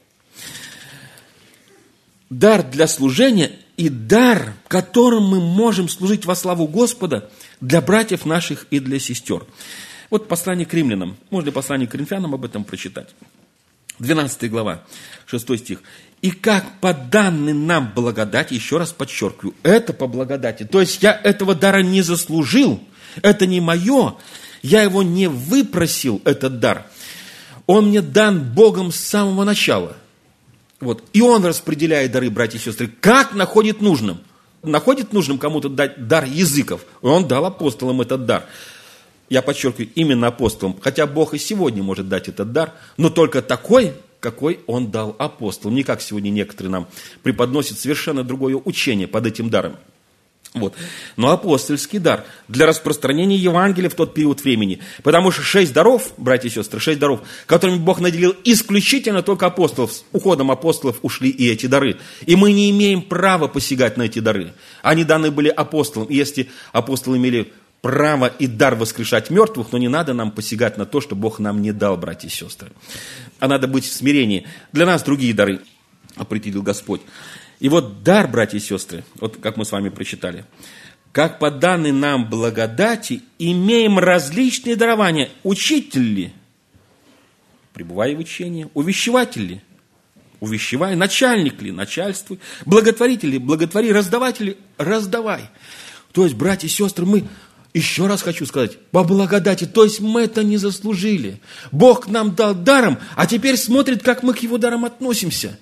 Speaker 1: Дар для служения и дар, которым мы можем служить во славу Господа для братьев наших и для сестер. Вот послание к римлянам. Можно послание к коринфянам об этом прочитать. двенадцатая глава, шестой стих. «И как по данной нам благодати», еще раз подчеркиваю, это по благодати. То есть я этого дара не заслужил, это не мое, я его не выпросил, этот дар. Он мне дан Богом с самого начала. Вот. И Он распределяет дары, братья и сестры, как находит нужным. Находит нужным кому-то дать дар языков. Он дал апостолам этот дар. Я подчеркиваю, именно апостолам. Хотя Бог и сегодня может дать этот дар, но только такой, какой Он дал апостолам. Не как сегодня некоторые нам преподносят совершенно другое учение под этим даром. Вот. Но апостольский дар для распространения Евангелия в тот период времени. Потому что шесть даров, братья и сестры, шесть даров, которыми Бог наделил исключительно только апостолов. С уходом апостолов ушли и эти дары. И мы не имеем права посягать на эти дары. Они даны были апостолам. И если апостолы имели право и дар воскрешать мертвых, но не надо нам посягать на то, что Бог нам не дал, братья и сестры. А надо быть в смирении. Для нас другие дары определил Господь. И вот дар, братья и сестры, вот как мы с вами прочитали, как по данной нам благодати имеем различные дарования. Учитель ли? Пребывай в учении. Увещеватель ли? Увещевай. Начальник ли? Начальствуй. Благотворитель ли? Благотвори. Раздаватель ли? Раздавай. То есть, братья и сестры, мы, еще раз хочу сказать, по благодати, то есть мы это не заслужили. Бог нам дал даром, а теперь смотрит, как мы к Его дарам относимся.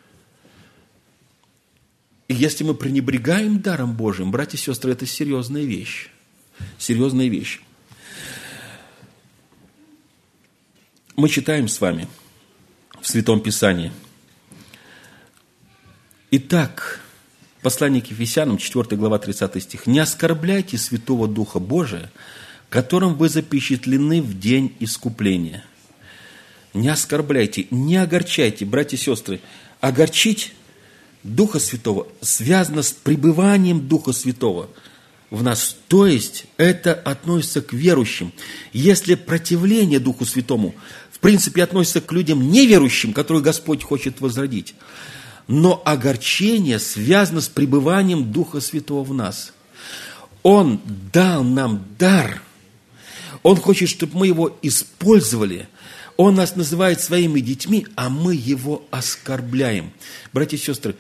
Speaker 1: И если мы пренебрегаем даром Божьим, братья и сестры, это серьезная вещь. Серьезная вещь. Мы читаем с вами в Святом Писании. Итак, послание к Ефесянам, четвёртая глава, тридцатый стих. «Не оскорбляйте Святого Духа Божия, которым вы запечатлены в день искупления». Не оскорбляйте, не огорчайте, братья и сестры. Огорчить Духа Святого связано с пребыванием Духа Святого в нас. То есть, это относится к верующим. Если противление Духу Святому, в принципе, относится к людям неверующим, которых Господь хочет возродить, но огорчение связано с пребыванием Духа Святого в нас. Он дал нам дар. Он хочет, чтобы мы его использовали. Он нас называет своими детьми, а мы его оскорбляем. Братья и сестры,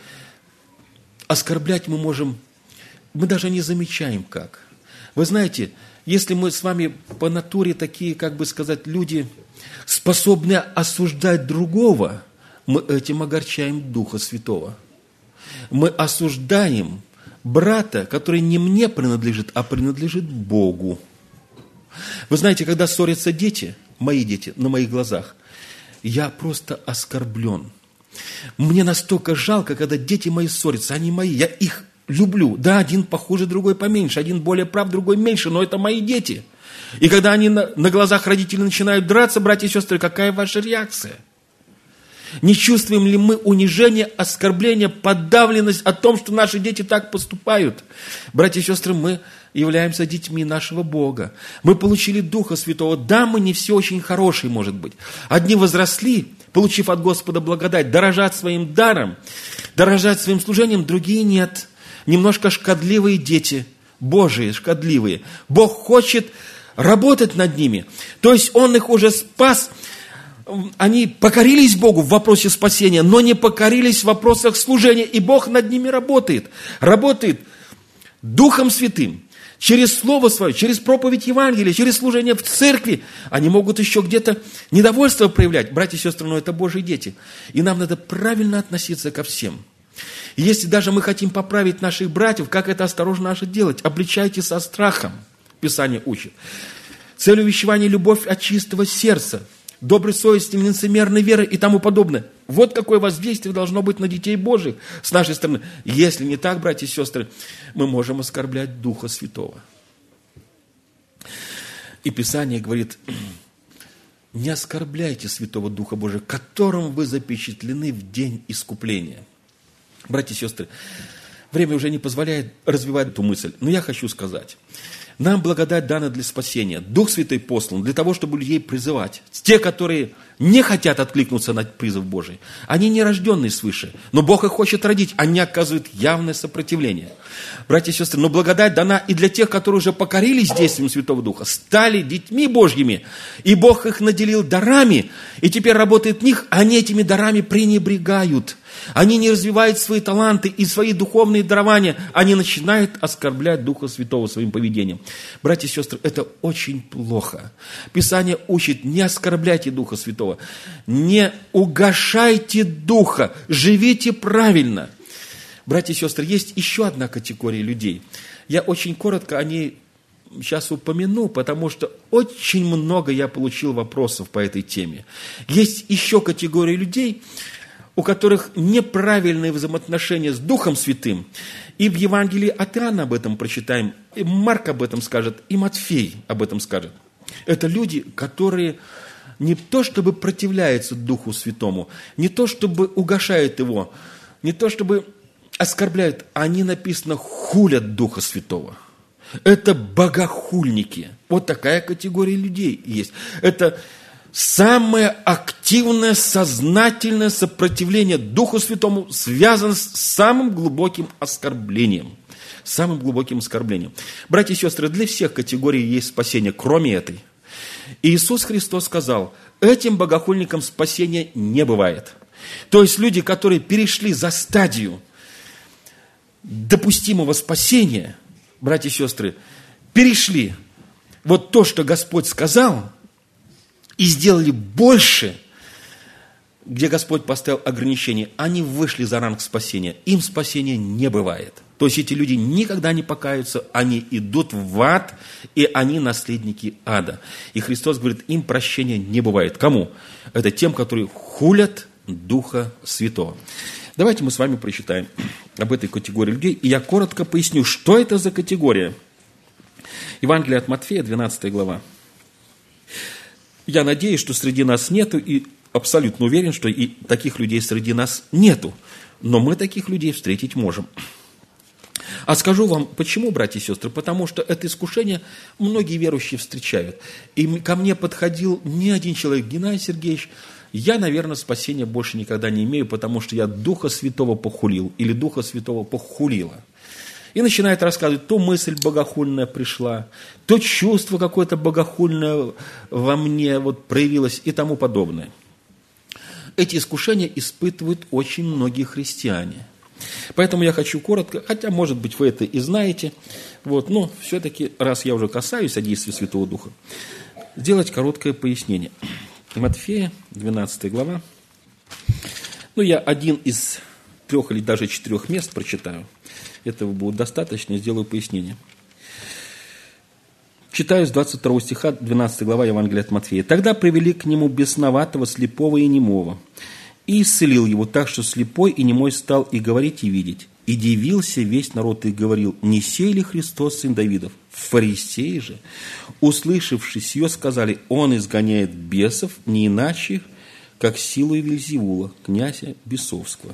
Speaker 1: оскорблять мы можем, мы даже не замечаем как. Вы знаете, если мы с вами по натуре такие, как бы сказать, люди, способные осуждать другого, мы этим огорчаем Духа Святого. Мы осуждаем брата, который не мне принадлежит, а принадлежит Богу. Вы знаете, когда ссорятся дети, мои дети, на моих глазах, я просто оскорблен. Мне настолько жалко, когда дети мои ссорятся, они мои, я их люблю. Да, один похуже, другой поменьше, один более прав, другой меньше, но это мои дети. И когда они на, на глазах родителей начинают драться, братья и сестры, какая ваша реакция? Не чувствуем ли мы унижение, оскорбление, подавленность о том, что наши дети так поступают? Братья и сестры, мы являемся детьми нашего Бога. Мы получили Духа Святого. Да, мы не все очень хорошие, может быть. Одни возросли, получив от Господа благодать, дорожат своим даром, дорожат своим служением, другие нет. Немножко шкодливые дети, Божии шкодливые. Бог хочет работать над ними. То есть Он их уже спас. Они покорились Богу в вопросе спасения, но не покорились в вопросах служения. И Бог над ними работает. Работает Духом Святым. Через Слово Свое, через проповедь Евангелия, через служение в церкви. Они могут еще где-то недовольство проявлять. Братья и сестры, но это Божьи дети. И нам надо правильно относиться ко всем. И если даже мы хотим поправить наших братьев, как это осторожно наше делать? Обличайте со страхом. Писание учит. Цель увещевания – любовь от чистого сердца, доброй совести, нелицемерной веры и тому подобное. Вот какое воздействие должно быть на детей Божьих с нашей стороны. Если не так, братья и сестры, мы можем оскорблять Духа Святого. И Писание говорит, не оскорбляйте Святого Духа Божия, которым вы запечатлены в день искупления. Братья и сестры, время уже не позволяет развивать эту мысль, но я хочу сказать. Нам благодать дана для спасения. Дух Святой послан для того, чтобы людей призывать. Те, которые не хотят откликнуться на призыв Божий, они не рожденные свыше, но Бог их хочет родить, они оказывают явное сопротивление. Братья и сестры, но благодать дана и для тех, которые уже покорились действием Святого Духа, стали детьми Божьими, и Бог их наделил дарами, и теперь работает в них, они этими дарами пренебрегают. Они не развивают свои таланты и свои духовные дарования, они начинают оскорблять Духа Святого своим поведением. поведением. Братья и сестры, это очень плохо. Писание учит: не оскорбляйте Духа Святого, не угашайте Духа, живите правильно. Братья и сестры, есть еще одна категория людей. Я очень коротко о ней сейчас упомяну, потому что очень много я получил вопросов по этой теме. Есть еще категория людей, у которых неправильные взаимоотношения с Духом Святым. И в Евангелии от Иоанна об этом прочитаем, и Марк об этом скажет, и Матфей об этом скажет. Это люди, которые не то чтобы противляются Духу Святому, не то чтобы угашают его, не то чтобы оскорбляют, они, написано, хулят Духа Святого. Это богохульники. Вот такая категория людей есть. Это самое активное, сознательное сопротивление Духу Святому связано с самым глубоким оскорблением. Самым глубоким оскорблением. Братья и сестры, для всех категорий есть спасение, кроме этой. И Иисус Христос сказал: этим богохульникам спасения не бывает. То есть люди, которые перешли за стадию допустимого спасения, братья и сестры, перешли вот то, что Господь сказал, и сделали больше, где Господь поставил ограничения, они вышли за ранг спасения. Им спасения не бывает. То есть эти люди никогда не покаются, они идут в ад, и они наследники ада. И Христос говорит, им прощения не бывает. Кому? Это тем, которые хулят Духа Святого. Давайте мы с вами прочитаем об этой категории людей, и я коротко поясню, что это за категория. Евангелие от Матфея, двенадцатая глава. Я надеюсь, что среди нас нету, и абсолютно уверен, что и таких людей среди нас нету. Но мы таких людей встретить можем. А скажу вам, почему, братья и сестры? Потому что это искушение многие верующие встречают. И ко мне подходил не один человек: Геннадий Сергеевич, я, наверное, спасения больше никогда не имею, потому что я Духа Святого похулил, или Духа Святого похулила. И начинает рассказывать, то мысль богохульная пришла, то чувство какое-то богохульное во мне вот проявилось и тому подобное. Эти искушения испытывают очень многие христиане. Поэтому я хочу коротко, хотя, может быть, вы это и знаете, вот, но все-таки, раз я уже касаюсь о действии Святого Духа, сделать короткое пояснение. Матфея, двенадцатая глава. Ну, я один из трех или даже четырех мест прочитаю. Этого будет достаточно, сделаю пояснение. Читаю с двадцать второго стиха, двенадцатая глава Евангелия от Матфея. «Тогда привели к нему бесноватого, слепого и немого, и исцелил его так, что слепой и немой стал и говорить, и видеть. И дивился весь народ и говорил, не сей ли Христос, сын Давидов? Фарисеи же, услышавши сие, сказали, он изгоняет бесов не иначе, как силой Вельзевула, князя бесовского».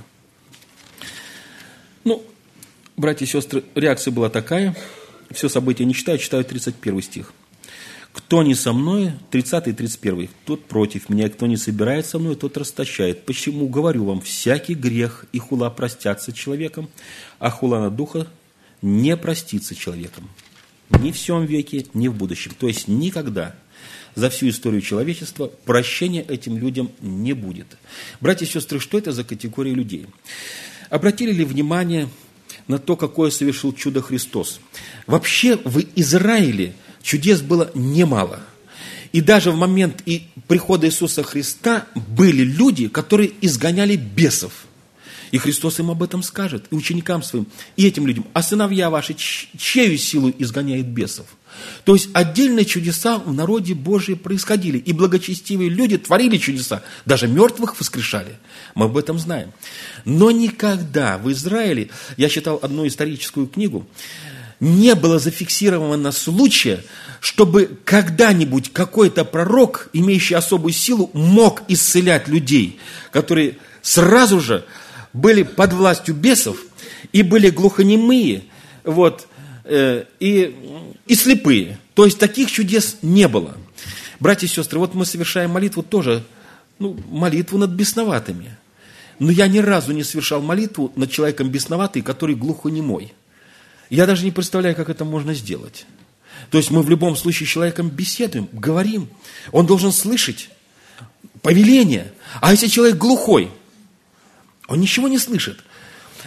Speaker 1: Ну, братья и сестры, реакция была такая. Все события не читаю, читаю тридцать первый стих. «Кто не со мной», тридцатый и тридцать первый, «тот против меня, кто не собирает со мной, тот расточает. Почему, говорю вам, всякий грех и хула простятся человеком, а хула на духа не простится человеком. Ни в сем веке, ни в будущем». То есть никогда за всю историю человечества прощения этим людям не будет. Братья и сестры, что это за категория людей? Обратили ли внимание на то, какое совершил чудо Христос? Вообще в Израиле чудес было немало. И даже в момент и прихода Иисуса Христа были люди, которые изгоняли бесов. И Христос им об этом скажет, и ученикам своим, и этим людям. А сыновья ваши, чьею силу изгоняют бесов? То есть отдельные чудеса в народе Божьем происходили. И благочестивые люди творили чудеса. Даже мертвых воскрешали. Мы об этом знаем. Но никогда в Израиле, я читал одну историческую книгу, не было зафиксировано случая, чтобы когда-нибудь какой-то пророк, имеющий особую силу, мог исцелять людей, которые сразу же были под властью бесов и были глухонемые, вот, э, и, и слепые. То есть таких чудес не было. Братья и сестры, вот мы совершаем молитву тоже, ну, молитву над бесноватыми. Но я ни разу не совершал молитву над человеком бесноватый, который глухонемой. Я даже не представляю, как это можно сделать. То есть мы в любом случае с человеком беседуем, говорим. Он должен слышать повеление. А если человек глухой, он ничего не слышит.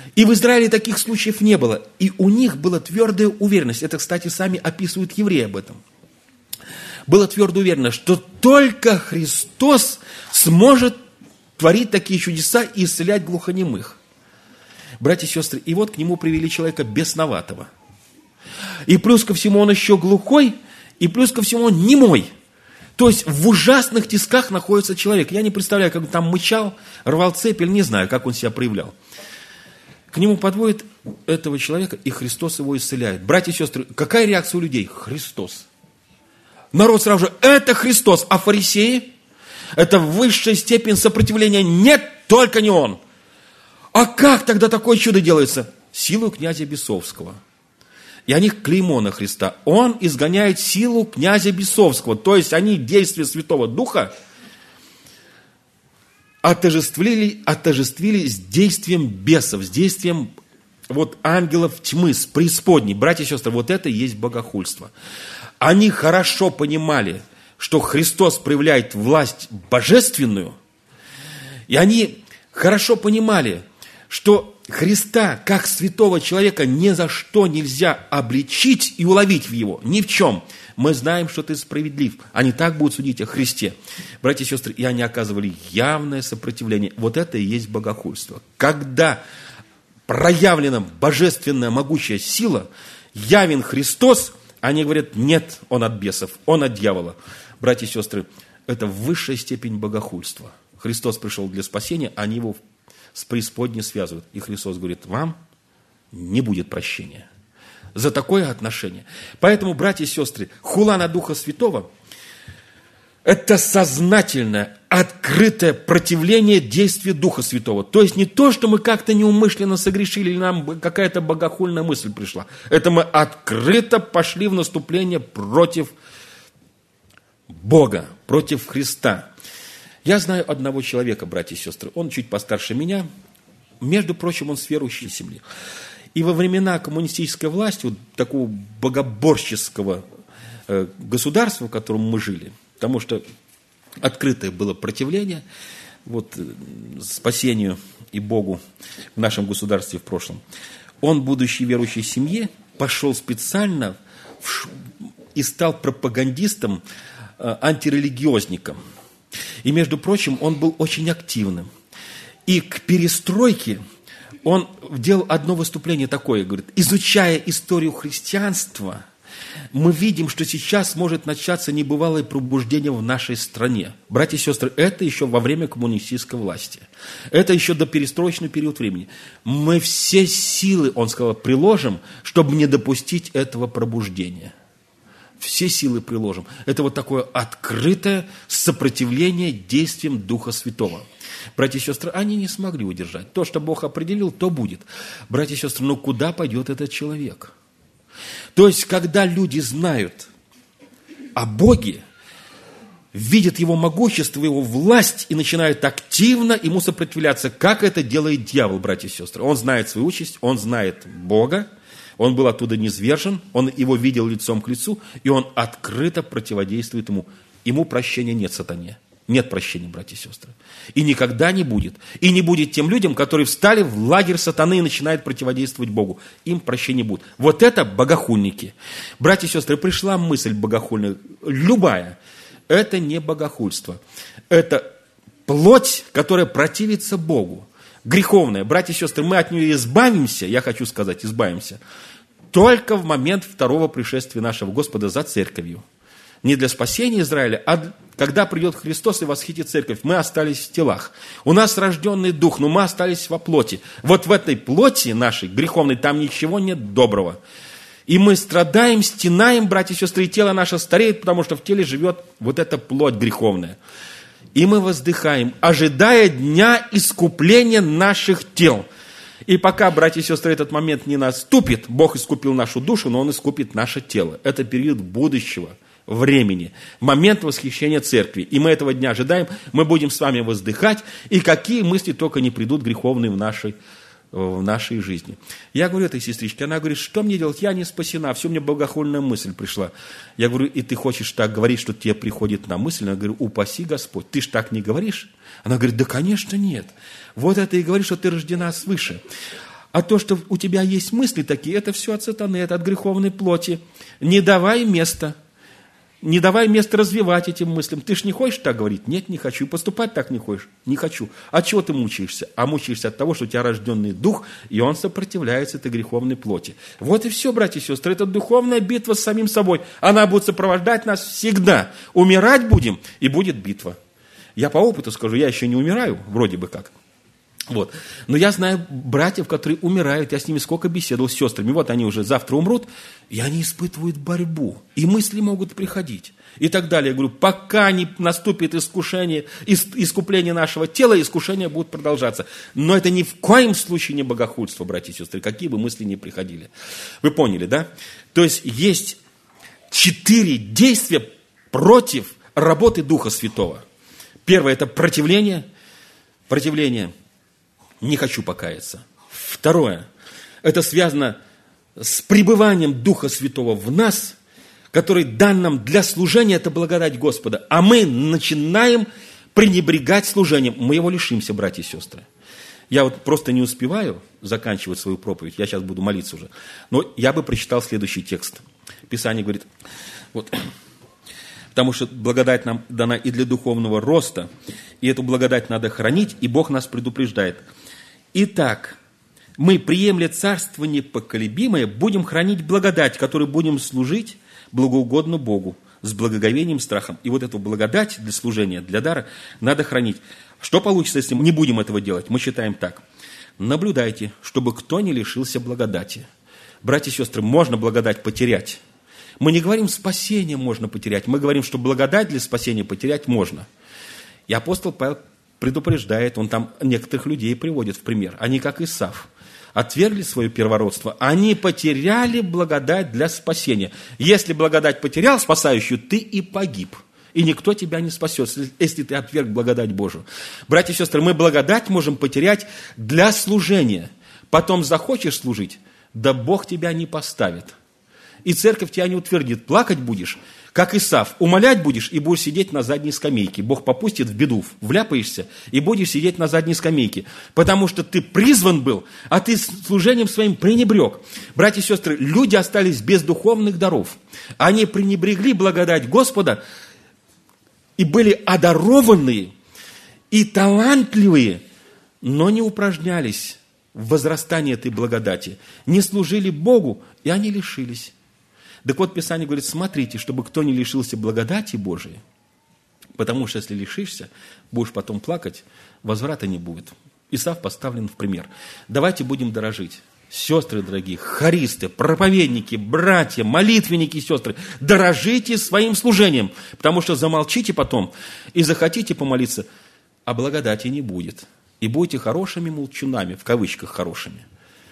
Speaker 1: И в Израиле таких случаев не было. И у них была твердая уверенность. Это, кстати, сами описывают евреи об этом. Была твердая уверенность, что только Христос сможет творить такие чудеса и исцелять глухонемых. Братья и сестры, и вот к нему привели человека бесноватого. И плюс ко всему он еще глухой, и плюс ко всему он немой. То есть в ужасных тисках находится человек. Я не представляю, как он там мычал, рвал цепь, или не знаю, как он себя проявлял. К нему подводят этого человека, и Христос его исцеляет. Братья и сестры, какая реакция у людей? Христос. Народ сразу же, это Христос. А фарисеи? Это высшая степень сопротивления. Нет, только не он. А как тогда такое чудо делается? Силу князя Бесовского. И они клеймо на Христа. Он изгоняет силу князя Бесовского. То есть они действия Святого Духа отождествили, отождествили с действием бесов, с действием вот ангелов тьмы, с преисподней. Братья и сестры, вот это и есть богохульство. Они хорошо понимали, что Христос проявляет власть божественную, и они хорошо понимали, что Христа, как святого человека, ни за что нельзя обличить и уловить в его, ни в чем. Мы знаем, что ты справедлив. Они так будут судить о Христе. Братья и сестры, и они оказывали явное сопротивление. Вот это и есть богохульство. Когда проявлена божественная могучая сила, явен Христос, они говорят, нет, он от бесов, он от дьявола. Братья и сестры, это высшая степень богохульства. Христос пришел для спасения, они его с преисподней связывают. И Христос говорит, вам не будет прощения за такое отношение. Поэтому, братья и сестры, хула на Духа Святого – это сознательное, открытое противление действию Духа Святого. То есть не то, что мы как-то неумышленно согрешили, или нам какая-то богохульная мысль пришла. Это мы открыто пошли в наступление против Бога, против Христа. Я знаю одного человека, братья и сестры, он чуть постарше меня, между прочим, он с верующей семьи. И во времена коммунистической власти, вот такого богоборческого э, государства, в котором мы жили, потому что открытое было противление вот, спасению и Богу в нашем государстве в прошлом, он, будучи верующей семье, пошел специально в, и стал пропагандистом, э, антирелигиозником. И, между прочим, он был очень активным. И к перестройке он делал одно выступление такое, говорит, изучая историю христианства, мы видим, что сейчас может начаться небывалое пробуждение в нашей стране. Братья и сестры, это еще во время коммунистической власти. Это еще до перестроечный период времени. Мы все силы, он сказал, приложим, чтобы не допустить этого пробуждения. Все силы приложим. Это вот такое открытое сопротивление действиям Духа Святого. Братья и сестры, они не смогли удержать. То, что Бог определил, то будет. Братья и сестры, ну куда пойдет этот человек? То есть, когда люди знают о Боге, видят Его могущество, Его власть и начинают активно Ему сопротивляться, как это делает дьявол, братья и сестры. Он знает свою участь, он знает Бога, он был оттуда низвержен, он его видел лицом к лицу, и он открыто противодействует ему. Ему прощения нет, сатане. Нет прощения, братья и сестры. И никогда не будет. И не будет тем людям, которые встали в лагерь сатаны и начинают противодействовать Богу. Им прощения будет. Вот это богохульники. Братья и сестры, пришла мысль богохульная, любая. Это не богохульство. Это плоть, которая противится Богу. Греховная. Братья и сестры, мы от нее избавимся, я хочу сказать, избавимся, только в момент второго пришествия нашего Господа за церковью. Не для спасения Израиля, а когда придет Христос и восхитит церковь. Мы остались в телах. У нас рожденный дух, но мы остались во плоти. Вот в этой плоти нашей, греховной, там ничего нет доброго. И мы страдаем, стенаем, братья и сестры, и тело наше стареет, потому что в теле живет вот эта плоть греховная. И мы воздыхаем, ожидая дня искупления наших тел. И пока, братья и сестры, этот момент не наступит, Бог искупил нашу душу, но Он искупит наше тело. Это период будущего времени, момент восхищения церкви. И мы этого дня ожидаем, мы будем с вами воздыхать, и какие мысли только не придут греховные в нашей, в нашей жизни. Я говорю этой сестричке, она говорит, что мне делать, я не спасена, все, мне богохульная мысль пришла. Я говорю, и ты хочешь так говорить, что тебе приходит на мысль? Она говорит, упаси Господь, ты ж так не говоришь? Она говорит, да, конечно, нет. Вот это и говорит, что ты рождена свыше. А то, что у тебя есть мысли такие, это все от сатаны, это от греховной плоти. Не давай места. Не давай места развивать этим мыслям. Ты ж не хочешь так говорить? Нет, не хочу. И поступать так не хочешь? Не хочу. От чего ты мучаешься? А мучаешься от того, что у тебя рожденный дух, и он сопротивляется этой греховной плоти. Вот и все, братья и сестры. Это духовная битва с самим собой. Она будет сопровождать нас всегда. Умирать будем, и будет битва. Я по опыту скажу, я еще не умираю, вроде бы как. Вот. Но я знаю братьев, которые умирают, я с ними сколько беседовал, с сестрами, вот они уже завтра умрут, и они испытывают борьбу, и мысли могут приходить, и так далее. Я говорю, пока не наступит искушение, искупление нашего тела, искушения будут продолжаться. Но это ни в коем случае не богохульство, братья и сестры, какие бы мысли ни приходили. Вы поняли, да? То есть есть четыре действия против работы Духа Святого. Первое – это противление, противление – не хочу покаяться. Второе. Это связано с пребыванием Духа Святого в нас, который дан нам для служения, это благодать Господа. А мы начинаем пренебрегать служением. Мы его лишимся, братья и сестры. Я вот просто не успеваю заканчивать свою проповедь. Я сейчас буду молиться уже. Но я бы прочитал следующий текст. Писание говорит, вот, потому что благодать нам дана и для духовного роста, и эту благодать надо хранить, и Бог нас предупреждает. Итак, мы, приемля царство непоколебимое, будем хранить благодать, которой будем служить благоугодно Богу, с благоговением, страхом. И вот эту благодать для служения, для дара надо хранить. Что получится, если мы не будем этого делать? Мы считаем так. Наблюдайте, чтобы кто не лишился благодати. Братья и сестры, можно благодать потерять. Мы не говорим, спасение можно потерять. Мы говорим, что благодать для спасения потерять можно. И апостол Павел предупреждает, он там некоторых людей приводит в пример. Они, как Исав, отвергли свое первородство. Они потеряли благодать для спасения. Если благодать потерял спасающую, ты и погиб. И никто тебя не спасет, если ты отверг благодать Божию. Братья и сестры, мы благодать можем потерять для служения. Потом захочешь служить, да Бог тебя не поставит. И церковь тебя не утвердит. Плакать будешь, как Исав, умолять будешь и будешь сидеть на задней скамейке. Бог попустит в беду, вляпаешься и будешь сидеть на задней скамейке. Потому что ты призван был, а ты служением своим пренебрег. Братья и сестры, люди остались без духовных даров. Они пренебрегли благодать Господа и были одарованные и талантливые, но не упражнялись в возрастании этой благодати. Не служили Богу, и они лишились. Так вот, Писание говорит, смотрите, чтобы кто не лишился благодати Божией, потому что если лишишься, будешь потом плакать, возврата не будет. Исав поставлен в пример. Давайте будем дорожить. Сестры дорогие, хористы, проповедники, братья, молитвенники, сестры, дорожите своим служением, потому что замолчите потом и захотите помолиться, а благодати не будет. И будете хорошими молчунами, в кавычках хорошими.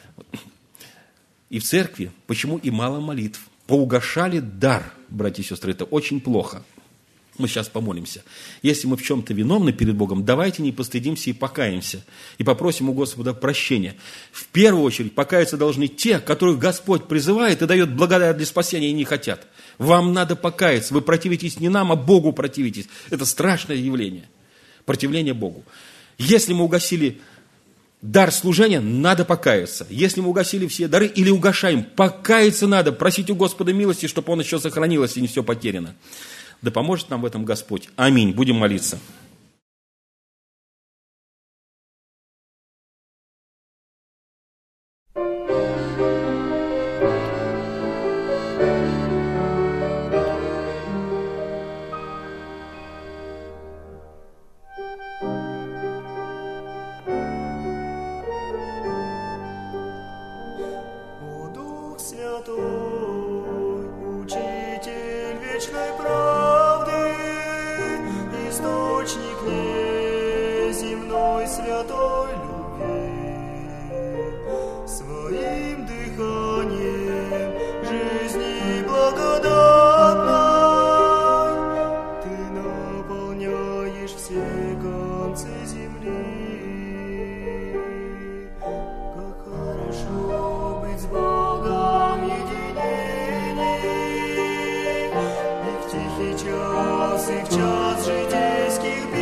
Speaker 1: И в церкви, почему и мало молитв? Поугашали дар, братья и сестры, это очень плохо. Мы сейчас помолимся. Если мы в чем-то виновны перед Богом, давайте не постыдимся и покаемся. И попросим у Господа прощения. В первую очередь покаяться должны те, которых Господь призывает и дает благодать для спасения, и не хотят. Вам надо покаяться. Вы противитесь не нам, а Богу противитесь. Это страшное явление. Противление Богу. Если мы угасили дар служения, надо покаяться. Если мы угасили все дары или угашаем, покаяться надо, просить у Господа милости, чтобы Он еще сохранилось и не все потеряно. Да поможет нам в этом Господь. Аминь. Будем молиться.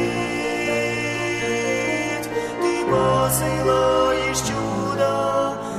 Speaker 2: Посылаешь чудо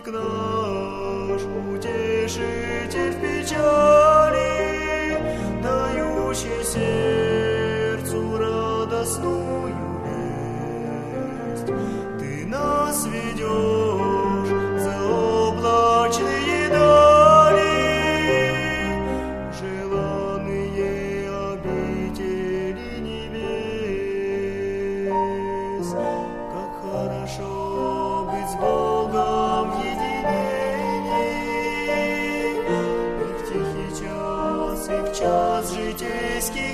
Speaker 2: заступник наш, утешитель в печали, дающий сердцу радостную весть. Ты нас ведешь за облачные дали, желанные обители небес. Как хорошо быть с Богом в единении, и в тихий час, и в час житейских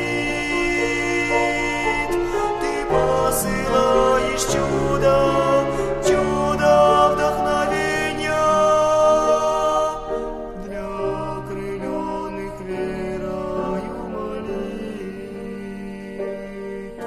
Speaker 2: бед ты посылаешь чудо, чудо вдохновения для окрыленных верою молитв.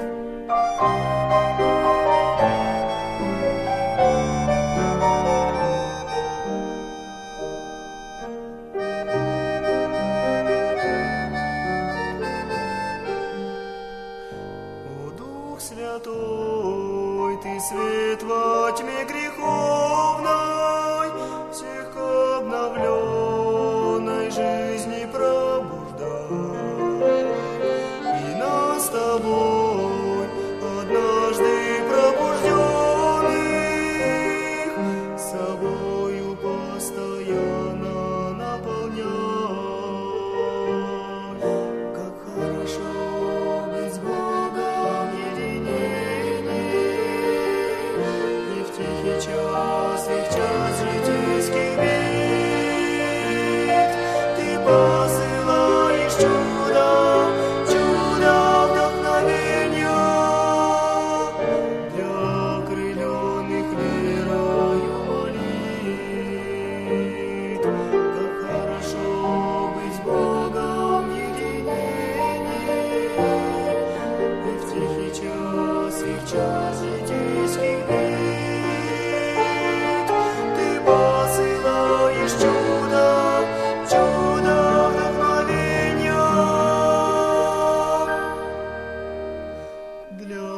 Speaker 2: О Дух Святой, Ты свет во тьме греховной, всех к обновленной жизни пробуждай. И нас с Тобой, однажды пробужденных, собою постоянно наполняй. Как хорошо быть с Богом в единении, и в тихий час, и в час житейских бед ты посылаешь чудо, чудо вдохновения для окрыленных верою молитв. Как хорошо быть с Богом в единении, и в тихий час, и в час житейских бед ты посылаешь чудо, чудо вдохновения для